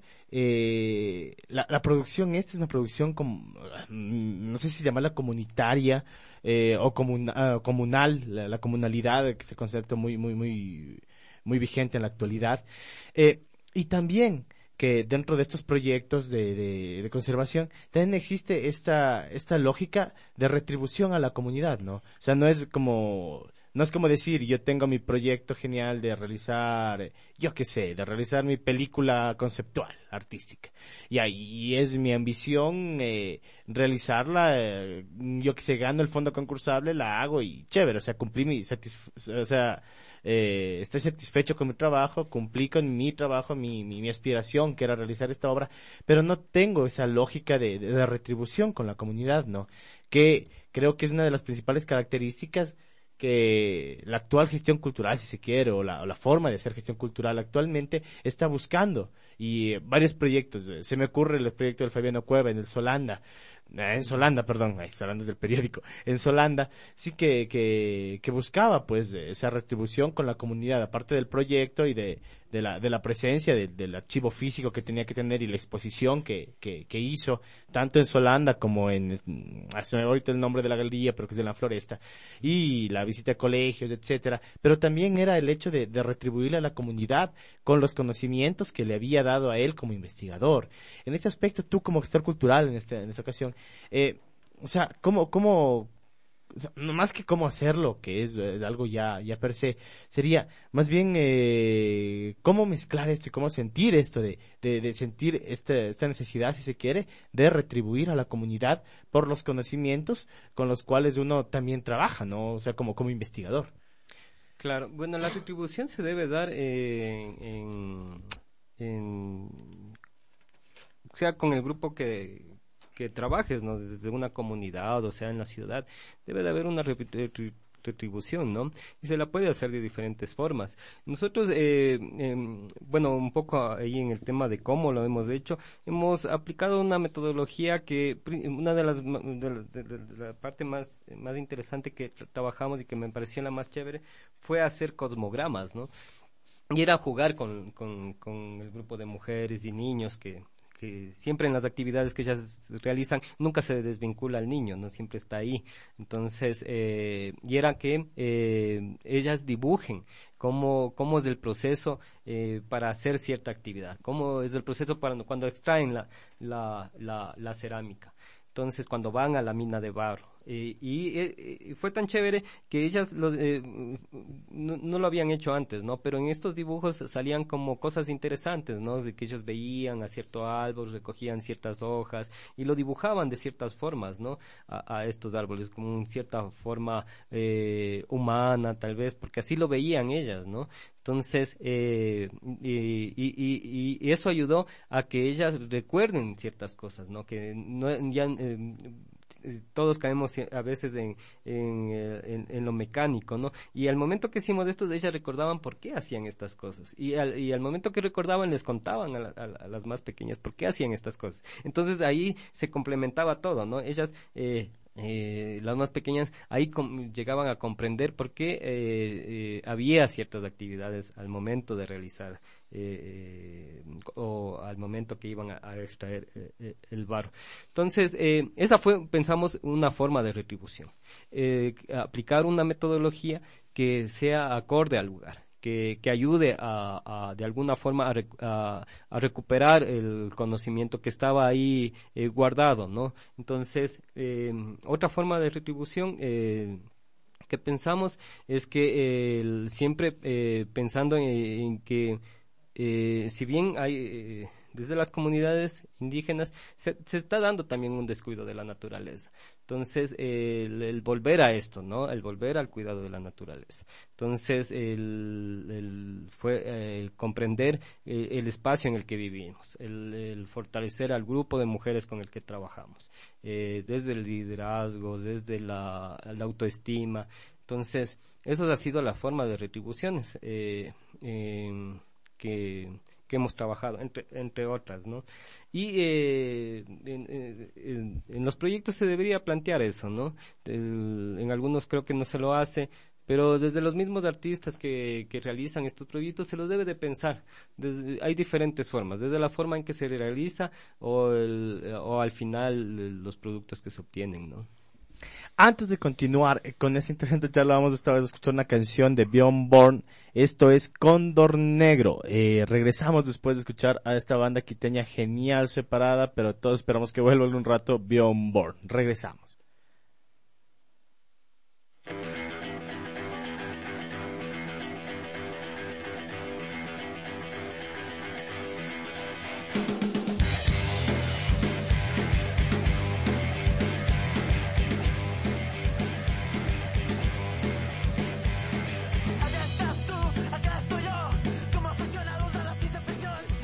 eh, la, la producción esta es una producción, com, no sé si llamarla comunitaria eh, o comun, uh, comunal, la, la comunalidad, que es un concepto muy muy muy muy vigente en la actualidad. Eh, Y también que dentro de estos proyectos de, de, de conservación también existe esta esta lógica de retribución a la comunidad, ¿no? O sea, no es como no es como decir yo tengo mi proyecto genial de realizar, yo qué sé, de realizar mi película conceptual, artística. Y ahí es mi ambición eh, realizarla, eh, yo que sé, gano el fondo concursable, la hago y chévere, o sea, cumplí mi satisf- o sea, Eh, estoy satisfecho con mi trabajo, cumplí con mi trabajo, mi, mi, mi aspiración, que era realizar esta obra, pero no tengo esa lógica de, de, de retribución con la comunidad, ¿no? Que creo que es una de las principales características que la actual gestión cultural, si se quiere, o la, o la forma de hacer gestión cultural actualmente está buscando. Y eh, varios proyectos, eh, se me ocurre el proyecto del Fabiano Cueva en el Solanda, eh, en Solanda, perdón, eh, Solanda es del periódico, en Solanda, sí que, que, que buscaba pues esa retribución con la comunidad, aparte del proyecto y de, de la, de la presencia de, del archivo físico que tenía que tener y la exposición que, que, que hizo, tanto en Solanda como en, hace ahorita el nombre de la galería, pero que es de la Floresta, y la visita a colegios, etcétera, pero también era el hecho de, de retribuirle a la comunidad con los conocimientos que le había dado a él como investigador. En este aspecto, tú como gestor cultural en esta, en esta ocasión, eh, o sea, ¿cómo, cómo, o sea, no más que cómo hacerlo, que es, es algo ya, ya per se, sería más bien eh, cómo mezclar esto y cómo sentir esto de, de, de sentir esta, esta necesidad, si se quiere, de retribuir a la comunidad por los conocimientos con los cuales uno también trabaja, ¿no? O sea, como, como investigador. Claro, bueno, la retribución se debe dar eh, en, en, o sea, con el grupo que que trabajes, ¿no? Desde una comunidad, o sea, en la ciudad, debe de haber una retribución, ¿no? Y se la puede hacer de diferentes formas. Nosotros, eh, eh, bueno, un poco ahí en el tema de cómo lo hemos hecho, hemos aplicado una metodología que, una de las, de la, de, de la parte más, más interesante que trabajamos y que me pareció la más chévere, fue hacer cosmogramas, ¿no? Y era jugar con, con, con el grupo de mujeres y niños que, que siempre en las actividades que ellas realizan nunca se desvincula al niño, no siempre está ahí. Entonces, eh, y era que eh, ellas dibujen cómo, cómo es el proceso eh, para hacer cierta actividad, cómo es el proceso para cuando extraen la, la, la, la cerámica. Entonces, cuando van a la mina de barro, Eh, y, y fue tan chévere que ellas lo, eh, no, no lo habían hecho antes, ¿no? Pero en estos dibujos salían como cosas interesantes, ¿no? De que ellos veían a cierto árbol, recogían ciertas hojas y lo dibujaban de ciertas formas, ¿no? A, a estos árboles, como en cierta forma eh, humana, tal vez, porque así lo veían ellas, ¿no? Entonces, eh, y, y, y, y eso ayudó a que ellas recuerden ciertas cosas, ¿no? Que no, ya... Eh, todos caemos a veces en, en, en, en lo mecánico, ¿no? Y al momento que hicimos esto, ellas recordaban por qué hacían estas cosas. Y al, y al momento que recordaban, les contaban a, la, a, a las más pequeñas por qué hacían estas cosas. Entonces ahí se complementaba todo, ¿no? Ellas... Eh, Eh, las más pequeñas ahí com- llegaban a comprender por qué eh, eh, había ciertas actividades al momento de realizar eh, eh, o al momento que iban a, a extraer eh, el barro. Entonces eh, esa fue, pensamos, una forma de retribución, eh, aplicar una metodología que sea acorde al lugar. Que, que ayude a, a de alguna forma a, rec, a, a recuperar el conocimiento que estaba ahí eh, guardado, ¿no? Entonces, eh, otra forma de retribución eh, que pensamos es que eh, siempre eh, pensando en, en que eh, si bien hay eh, desde las comunidades indígenas se, se está dando también un descuido de la naturaleza. Entonces, eh, el, el volver a esto, ¿no? El volver al cuidado de la naturaleza. Entonces, el, el fue eh, comprender eh, el espacio en el que vivimos, el, el fortalecer al grupo de mujeres con el que trabajamos, eh, desde el liderazgo, desde la, la autoestima. Entonces, eso ha sido la forma de retribuciones eh, eh, que... que hemos trabajado, entre, entre otras, ¿no? Y eh, en, en, en los proyectos se debería plantear eso, ¿no? El, en algunos creo que no se lo hace, pero desde los mismos artistas que, que realizan estos proyectos se los debe de pensar. Desde, hay diferentes formas, desde la forma en que se realiza o, el, o al final los productos que se obtienen, ¿no? Antes de continuar con esta interesante charla, vamos esta vez a escuchar una canción de Bjorn Born. Esto es Cóndor Negro. Eh, regresamos después de escuchar a esta banda quiteña genial, separada, pero todos esperamos que vuelva en un rato, Bjorn Born. Regresamos.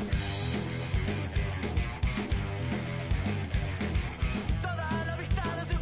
Toda la vista desde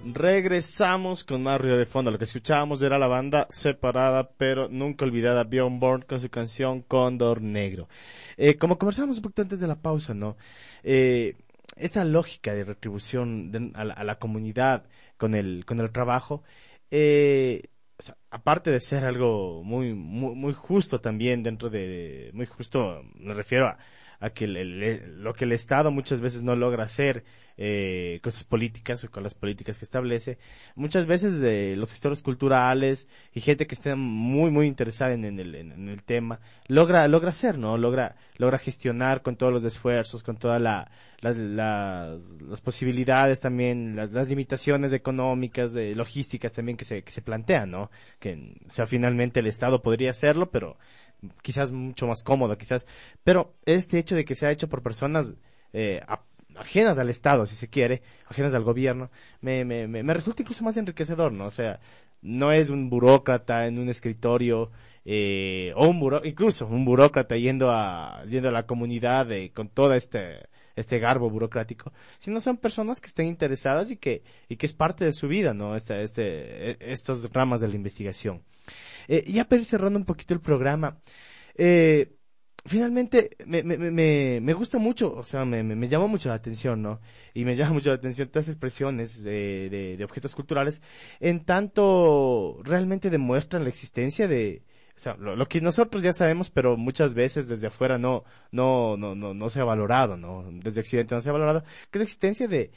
Regresamos con más ruido de fondo. Lo que escuchábamos era la banda separada pero nunca olvidada, Björn Borg, con su canción Cóndor Negro. Eh, como conversábamos un poquito antes de la pausa, ¿no? Eh, esa lógica de retribución de, a, la, a la comunidad con el con el trabajo, eh, o sea, aparte de ser algo muy muy muy justo también dentro de, de muy justo, me refiero a a que el, el, lo que el Estado muchas veces no logra hacer eh, con sus políticas o con las políticas que establece, muchas veces eh, los gestores culturales y gente que esté muy muy interesada en, en, el, en, en el tema logra logra hacer, ¿no? Logra logra gestionar con todos los esfuerzos, con todas la, las, las, las posibilidades también, las, las limitaciones económicas, de logísticas también que se que se plantean, ¿no? Que, o sea, finalmente el Estado podría hacerlo, pero quizás mucho más cómodo, quizás, pero este hecho de que se ha hecho por personas eh, a, ajenas al Estado, si se quiere, ajenas al gobierno, me, me, me, me resulta incluso más enriquecedor, ¿no? O sea, no es un burócrata en un escritorio, eh, o un buró, incluso un burócrata yendo a, yendo a la comunidad eh, con todo este, este garbo burocrático, sino son personas que estén interesadas y que, y que es parte de su vida, ¿no? Este, este, estas ramas de la investigación. Eh, ya para ir cerrando un poquito el programa, eh, finalmente me, me, me, me gusta mucho, o sea, me, me, me llama mucho la atención, ¿no? Y me llama mucho la atención todas las expresiones de, de, de objetos culturales, en tanto realmente demuestran la existencia de, o sea, lo, lo que nosotros ya sabemos, pero muchas veces desde afuera no, no, no, no, no se ha valorado, ¿no? Desde Occidente no se ha valorado, que es la existencia de,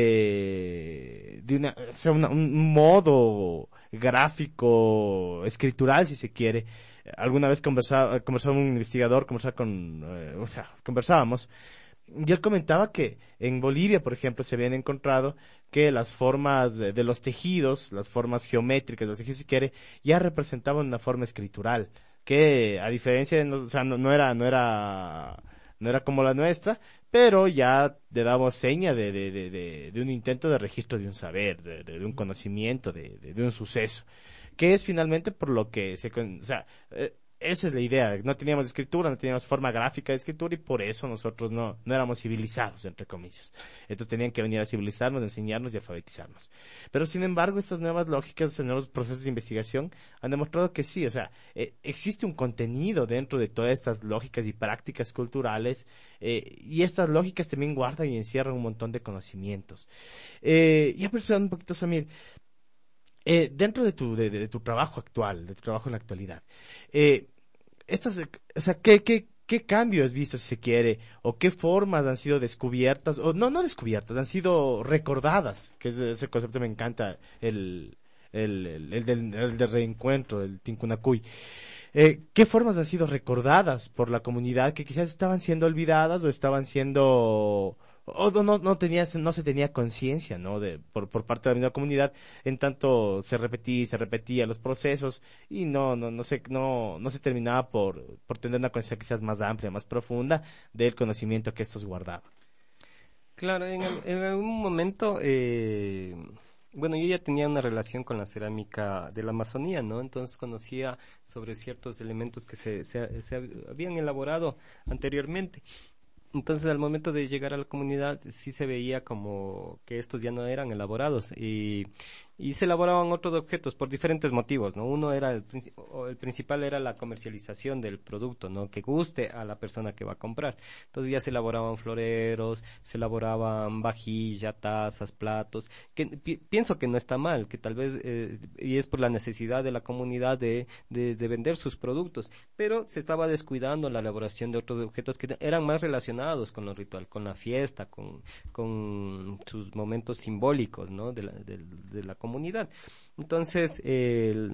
de, de una, o sea, una, un modo gráfico, escritural, si se quiere. Alguna vez conversaba, conversaba un investigador, conversaba con, eh, o sea, conversábamos, y él comentaba que en Bolivia, por ejemplo, se habían encontrado que las formas de, de los tejidos, las formas geométricas de los tejidos, si quiere, ya representaban una forma escritural, que a diferencia de, o sea, no, no era, no era, no era como la nuestra, pero ya le damos seña de, de, de, de, de un intento de registro de un saber, de, de, de un conocimiento, de, de, de un suceso, que es finalmente por lo que se, o sea, eh, esa es la idea. No teníamos escritura, no teníamos forma gráfica de escritura y por eso nosotros no, no éramos civilizados, entre comillas. Entonces tenían que venir a civilizarnos, enseñarnos y alfabetizarnos. Pero sin embargo, estas nuevas lógicas, estos nuevos procesos de investigación han demostrado que sí, o sea, eh, existe un contenido dentro de todas estas lógicas y prácticas culturales eh, y estas lógicas también guardan y encierran un montón de conocimientos. Eh, ya pensando un poquito, Samir, Eh, dentro de tu, de, de tu trabajo actual, de tu trabajo en la actualidad, eh, estas, o sea, ¿qué, qué, qué cambio has visto, si se quiere, o qué formas han sido descubiertas, o no, no descubiertas, han sido recordadas, que ese, ese concepto me encanta, el, el, el, el, del, el del reencuentro, el Tincunacuy. Eh, ¿qué formas han sido recordadas por la comunidad que quizás estaban siendo olvidadas o estaban siendo... o no, no tenía, no se tenía conciencia, ¿no? De, por, por parte de la misma comunidad, en tanto se repetía y se repetía los procesos y no, no, no se, no, no se terminaba por, por tener una conciencia quizás más amplia, más profunda del conocimiento que estos guardaban. Claro, en, en algún momento, eh, bueno, yo ya tenía una relación con la cerámica de la Amazonía, ¿no? Entonces conocía sobre ciertos elementos que se, se, se habían elaborado anteriormente. Entonces, al momento de llegar a la comunidad, sí se veía como que estos ya no eran elaborados y, y se elaboraban otros objetos por diferentes motivos, ¿no? Uno era, el, el principal era la comercialización del producto, ¿no? Que guste a la persona que va a comprar. Entonces ya se elaboraban floreros, se elaboraban vajilla, tazas, platos, que pi, pienso que no está mal, que tal vez, eh, y es por la necesidad de la comunidad de, de, de vender sus productos, pero se estaba descuidando la elaboración de otros objetos que eran más relacionados con lo ritual, con la fiesta, con, con sus momentos simbólicos, ¿no? De la, de, de la comunidad. comunidad. Entonces, eh,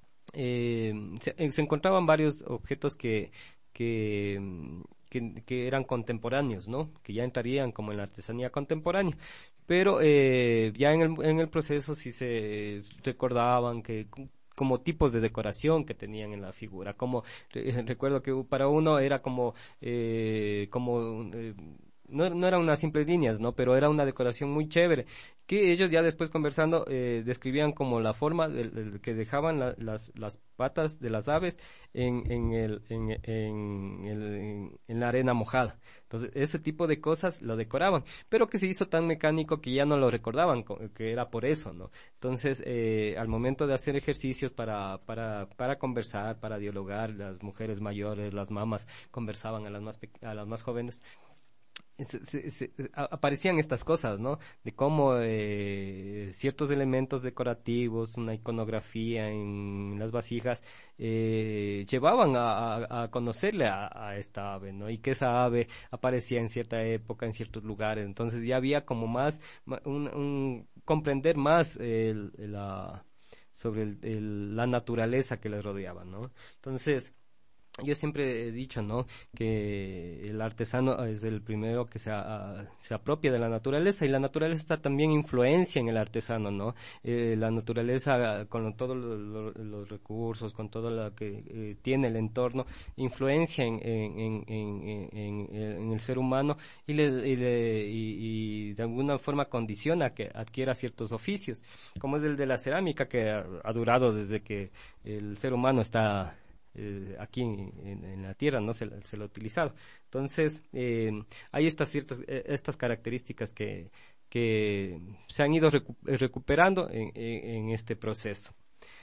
eh, se, se encontraban varios objetos que, que, que, que eran contemporáneos, ¿no? Que ya entrarían como en la artesanía contemporánea. Pero eh, ya en el, en el proceso sí se recordaban que como tipos de decoración que tenían en la figura, como eh, recuerdo que para uno era como eh, como eh, no, no eran unas simples líneas, ¿no? Pero era una decoración muy chévere, que ellos ya después conversando eh, describían como la forma de, de, que dejaban la, las, las patas de las aves en, en, el, en, en, el, en, en la arena mojada. Entonces, ese tipo de cosas lo decoraban, pero que se hizo tan mecánico que ya no lo recordaban, que era por eso, ¿no? Entonces, eh, al momento de hacer ejercicios para, para, para conversar, para dialogar, las mujeres mayores, las mamás conversaban a las más, a las más jóvenes, Se, se, se, aparecían estas cosas, ¿no? De cómo eh, ciertos elementos decorativos, una iconografía en las vasijas, eh, llevaban a, a, a conocerle a, a esta ave, ¿no? Y que esa ave aparecía en cierta época, en ciertos lugares. Entonces ya había como más, un, un comprender más el, la, sobre el, el, la naturaleza que les rodeaba, ¿no? Entonces, yo siempre he dicho, ¿no?, que el artesano es el primero que se, a, se apropia de la naturaleza, y la naturaleza también influencia en el artesano, ¿no? Eh, la naturaleza, con todos lo, lo, los recursos, con todo lo que eh, tiene el entorno, influencia en, en, en, en, en, en el ser humano y, le, y, le, y, y de alguna forma condiciona que adquiera ciertos oficios, como es el de la cerámica, que ha, ha durado desde que el ser humano está Eh, aquí en, en la tierra, no se, se lo ha utilizado. Entonces eh, hay estas ciertas eh, estas características que que se han ido recu recuperando en, en, en este proceso.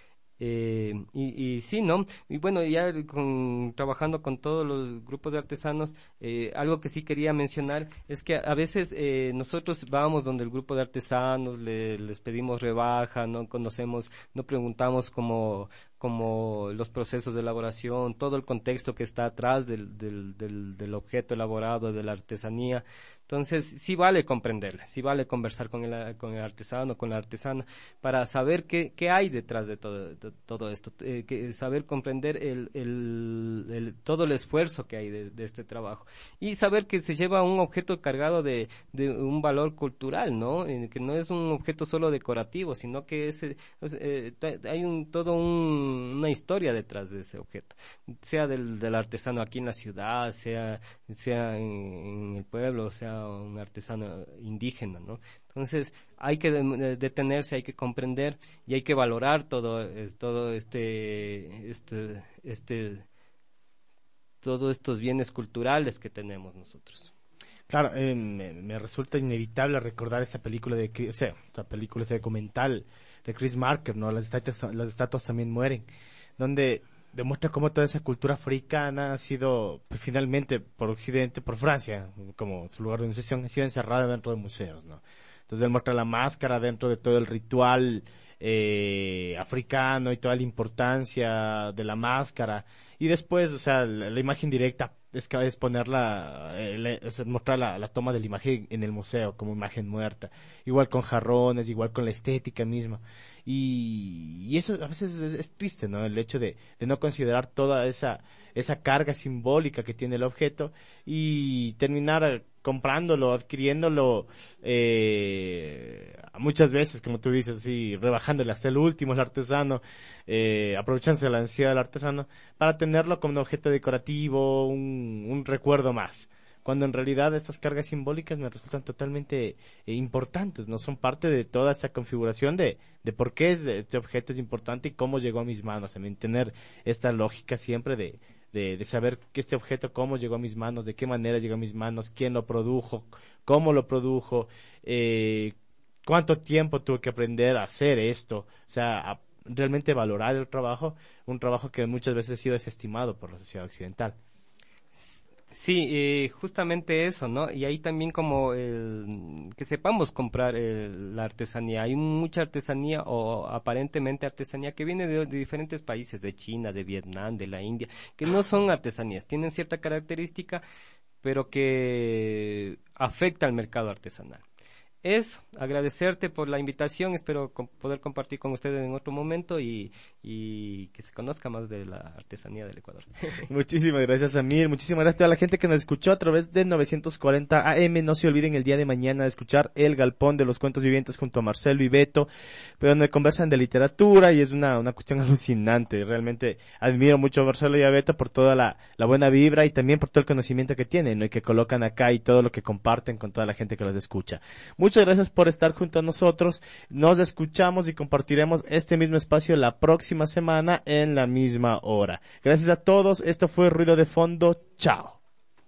Eh, y, y sí, ¿no? Y bueno, ya con, trabajando con todos los grupos de artesanos, eh, algo que sí quería mencionar es que a veces eh, nosotros vamos donde el grupo de artesanos, le, les pedimos rebaja, no conocemos, no preguntamos como como los procesos de elaboración, todo el contexto que está atrás del, del, del, del objeto elaborado, de la artesanía. Entonces, sí vale comprenderle, sí vale conversar con el, con el artesano, con la artesana, para saber qué, qué hay detrás de todo, de, todo esto, eh, que, saber comprender el, el, el, todo el esfuerzo que hay de, de este trabajo, y saber que se lleva un objeto cargado de, de un valor cultural, ¿no? Eh, que no es un objeto solo decorativo, sino que es, eh, hay un, todo un una historia detrás de ese objeto, sea del, del artesano aquí en la ciudad, sea sea en, en el pueblo, sea un artesano indígena, ¿no? Entonces hay que de, detenerse, hay que comprender y hay que valorar todo todo este este este todos estos bienes culturales que tenemos nosotros. Claro, eh, me, me resulta inevitable recordar esa película de, o sea, esa película, ese documental de Chris Marker, ¿no? Las estatuas, las estatuas también mueren, donde demuestra cómo toda esa cultura africana ha sido, pues, finalmente, por Occidente, por Francia, como su lugar de iniciación, ha sido encerrada dentro de museos, ¿no? Entonces él muestra la máscara dentro de todo el ritual eh, africano y toda la importancia de la máscara, y después, o sea, la, la imagen directa es que es ponerla, eh, es mostrar la, la toma de la imagen en el museo como imagen muerta, igual con jarrones, igual con la estética misma, y, y eso a veces es, es triste, ¿no? El hecho de, de no considerar toda esa esa carga simbólica que tiene el objeto y terminar comprándolo, adquiriéndolo, eh, muchas veces, como tú dices, sí, rebajándole hasta el último el artesano, eh, aprovechándose de la ansiedad del artesano para tenerlo como un objeto decorativo, un, un recuerdo más, cuando en realidad estas cargas simbólicas me resultan totalmente eh, importantes, no son parte de toda esta configuración de, de por qué es, este objeto es importante y cómo llegó a mis manos, también tener esta lógica siempre de De, de saber que este objeto, cómo llegó a mis manos, de qué manera llegó a mis manos, quién lo produjo, cómo lo produjo, eh, cuánto tiempo tuve que aprender a hacer esto, o sea, a realmente valorar el trabajo, un trabajo que muchas veces ha sido desestimado por la sociedad occidental. Sí, eh, justamente eso, ¿no? Y ahí también como el, que sepamos comprar el, la artesanía. Hay mucha artesanía o aparentemente artesanía que viene de, de diferentes países, de China, de Vietnam, de la India, que no son artesanías, tienen cierta característica, pero que afecta al mercado artesanal. Eso, agradecerte por la invitación, espero com- poder compartir con ustedes en otro momento y, y que se conozca más de la artesanía del Ecuador. Muchísimas gracias, Amir, muchísimas gracias a toda la gente que nos escuchó a través de novecientos cuarenta A M, no se olviden el día de mañana de escuchar El Galpón de los Cuentos Vivientes junto a Marcelo y Beto, pero donde conversan de literatura y es una, una cuestión alucinante, realmente admiro mucho a Marcelo y a Beto por toda la, la buena vibra y también por todo el conocimiento que tienen, ¿no? Y que colocan acá y todo lo que comparten con toda la gente que los escucha. Muchas gracias por estar junto a nosotros. Nos escuchamos y compartiremos este mismo espacio la próxima semana en la misma hora. Gracias a todos. Esto fue Ruido de Fondo. Chao.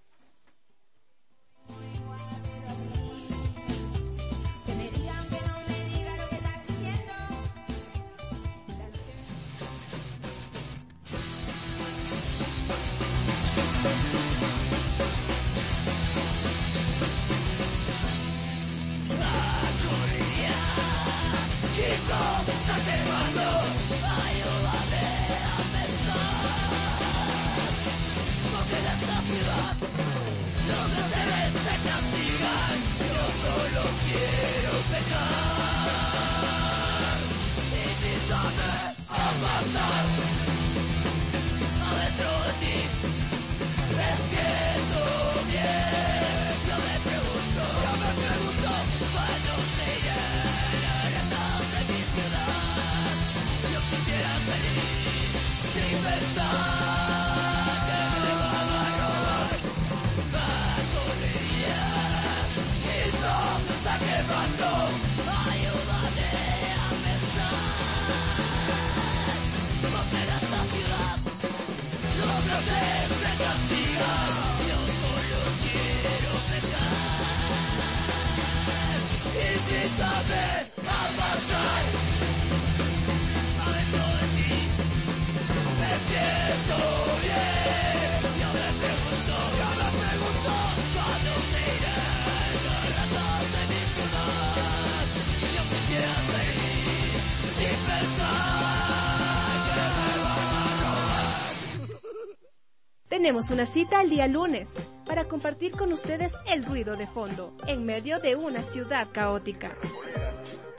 Tenemos una cita el día lunes para compartir con ustedes el ruido de fondo en medio de una ciudad caótica.